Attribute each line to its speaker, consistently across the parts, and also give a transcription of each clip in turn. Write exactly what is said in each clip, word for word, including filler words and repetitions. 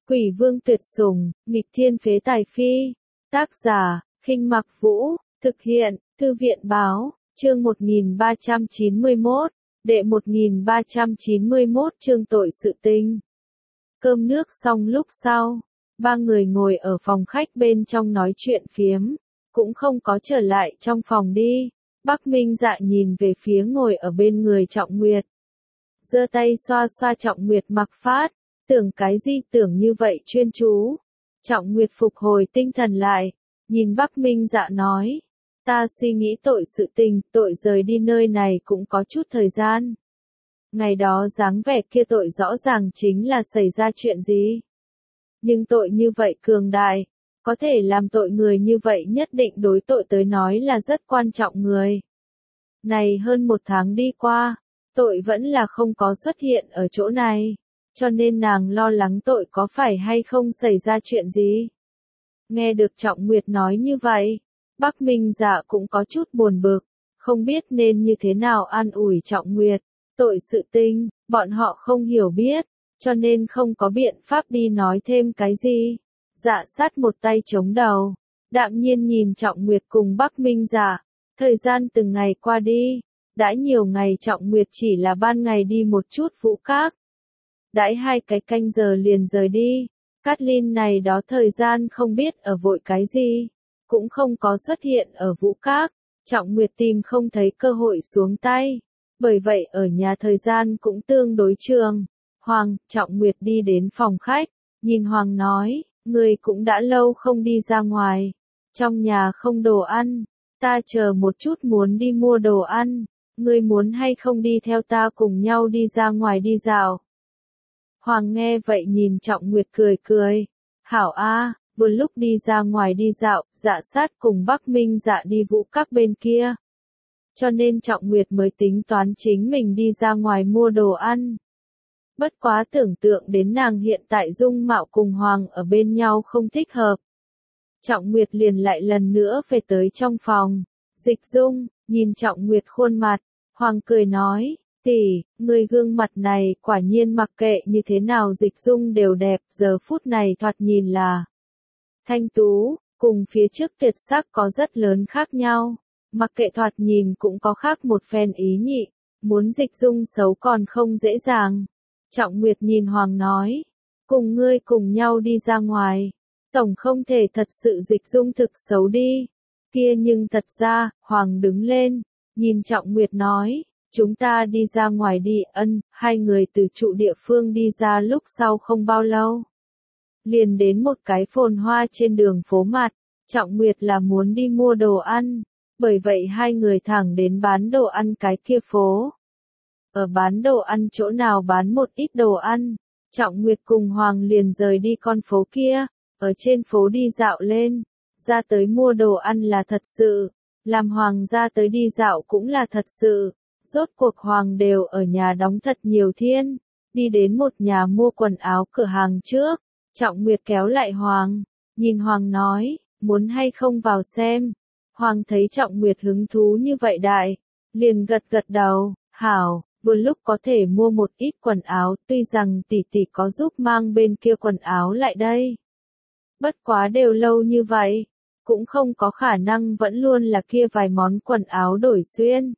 Speaker 1: Quỷ vương tuyệt sủng, nghịch thiên phế tài phi. Tác giả, Khinh Mặc Vũ, thực hiện, Thư viện báo, chương một nghìn ba trăm chín mươi mốt, đệ một nghìn ba trăm chín mươi mốt chương tội sự tinh. Cơm nước xong lúc sau, ba người ngồi ở phòng khách bên trong nói chuyện phiếm, cũng không có trở lại trong phòng đi. Bắc Minh Dạ nhìn về phía ngồi ở bên người Trọng Nguyệt, giơ tay xoa xoa Trọng Nguyệt mặc phát, tưởng cái gì tưởng như vậy chuyên chú. Trọng Nguyệt phục hồi tinh thần lại, nhìn Bắc Minh Dạ nói, ta suy nghĩ tội sự tình, tội rời đi nơi này cũng có chút thời gian. Ngày đó dáng vẻ kia tội rõ ràng chính là xảy ra chuyện gì. Nhưng tội như vậy cường đại, có thể làm tội người như vậy nhất định đối tội tới nói là rất quan trọng người. Này hơn một tháng đi qua, tội vẫn là không có xuất hiện ở chỗ này, cho nên nàng lo lắng tội có phải hay không xảy ra chuyện gì. Nghe được Trọng Nguyệt nói như vậy, Bắc Minh Dạ cũng có chút buồn bực, không biết nên như thế nào an ủi Trọng Nguyệt. Tội sự tình, bọn họ không hiểu biết, cho nên không có biện pháp đi nói thêm cái gì. Dạ sát một tay chống đầu, đạm nhiên nhìn Trọng Nguyệt cùng Bắc Minh Dạ. Thời gian từng ngày qua đi, đã nhiều ngày Trọng Nguyệt chỉ là ban ngày đi một chút vũ các. Đãi hai cái canh giờ liền rời đi, Cát Linh này đó thời gian không biết ở vội cái gì, cũng không có xuất hiện ở vũ các. Trọng Nguyệt tìm không thấy cơ hội xuống tay, bởi vậy ở nhà thời gian cũng tương đối trường. Hoàng, Trọng Nguyệt đi đến phòng khách, nhìn Hoàng nói, người cũng đã lâu không đi ra ngoài, trong nhà không đồ ăn, ta chờ một chút muốn đi mua đồ ăn, ngươi muốn hay không đi theo ta cùng nhau đi ra ngoài đi dạo. Hoàng nghe vậy nhìn Trọng Nguyệt cười cười, hảo a, vừa lúc đi ra ngoài đi dạo, Dạ sát cùng Bắc Minh Dạ đi vũ các bên kia. Cho nên Trọng Nguyệt mới tính toán chính mình đi ra ngoài mua đồ ăn. Bất quá tưởng tượng đến nàng hiện tại dung mạo cùng Hoàng ở bên nhau không thích hợp. Trọng Nguyệt liền lại lần nữa về tới trong phòng. Dịch Dung, nhìn Trọng Nguyệt khuôn mặt, Hoàng cười nói, tỷ, người gương mặt này quả nhiên mặc kệ như thế nào Dịch Dung đều đẹp, giờ phút này thoạt nhìn là thanh tú, cùng phía trước tuyệt sắc có rất lớn khác nhau. Mặc kệ thoạt nhìn cũng có khác một phen ý nhị, muốn Dịch Dung xấu còn không dễ dàng. Trọng Nguyệt nhìn Hoàng nói, cùng ngươi cùng nhau đi ra ngoài, tổng không thể thật sự Dịch Dung thực xấu đi. Kia nhưng thật ra, Hoàng đứng lên, nhìn Trọng Nguyệt nói, chúng ta đi ra ngoài đi. Ân, hai người từ trụ địa phương đi ra lúc sau không bao lâu. Liền đến một cái phồn hoa trên đường phố mặt, Trọng Nguyệt là muốn đi mua đồ ăn, bởi vậy hai người thẳng đến bán đồ ăn cái kia phố. Ở bán đồ ăn chỗ nào bán một ít đồ ăn, Trọng Nguyệt cùng Hoàng liền rời đi con phố kia, ở trên phố đi dạo lên, ra tới mua đồ ăn là thật sự, làm Hoàng ra tới đi dạo cũng là thật sự, rốt cuộc Hoàng đều ở nhà đóng thật nhiều thiên, đi đến một nhà mua quần áo cửa hàng trước, Trọng Nguyệt kéo lại Hoàng, nhìn Hoàng nói, muốn hay không vào xem. Hoàng thấy Trọng Nguyệt hứng thú như vậy đại, liền gật gật đầu, hảo. Vừa lúc có thể mua một ít quần áo, tuy rằng tỷ tỷ có giúp mang bên kia quần áo lại đây. Bất quá đều lâu như vậy, cũng không có khả năng vẫn luôn là kia vài món quần áo đổi xuyên.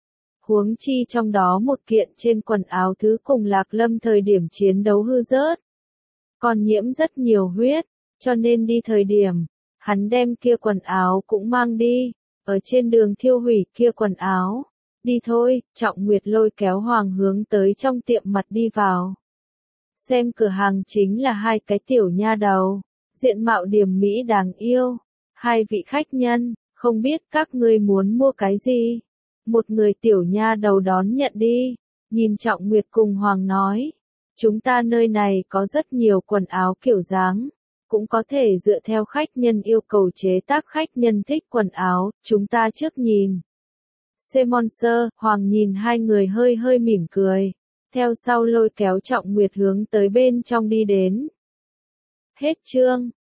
Speaker 1: Huống chi trong đó một kiện trên quần áo thứ cùng Lạc Lâm thời điểm chiến đấu hư rớt. Còn nhiễm rất nhiều huyết, cho nên đi thời điểm, hắn đem kia quần áo cũng mang đi, ở trên đường thiêu hủy kia quần áo. Đi thôi, Trọng Nguyệt lôi kéo Hoàng hướng tới trong tiệm mặt đi vào. Xem cửa hàng chính là hai cái tiểu nha đầu, diện mạo điềm mỹ đáng yêu. Hai vị khách nhân, không biết các ngươi muốn mua cái gì? Một người tiểu nha đầu đón nhận đi, nhìn Trọng Nguyệt cùng Hoàng nói. Chúng ta nơi này có rất nhiều quần áo kiểu dáng, cũng có thể dựa theo khách nhân yêu cầu chế tác khách nhân thích quần áo, chúng ta trước nhìn. Semonser, Hoàng nhìn hai người hơi hơi mỉm cười, theo sau lôi kéo Trọng Nguyệt hướng tới bên trong đi đến. Hết chương.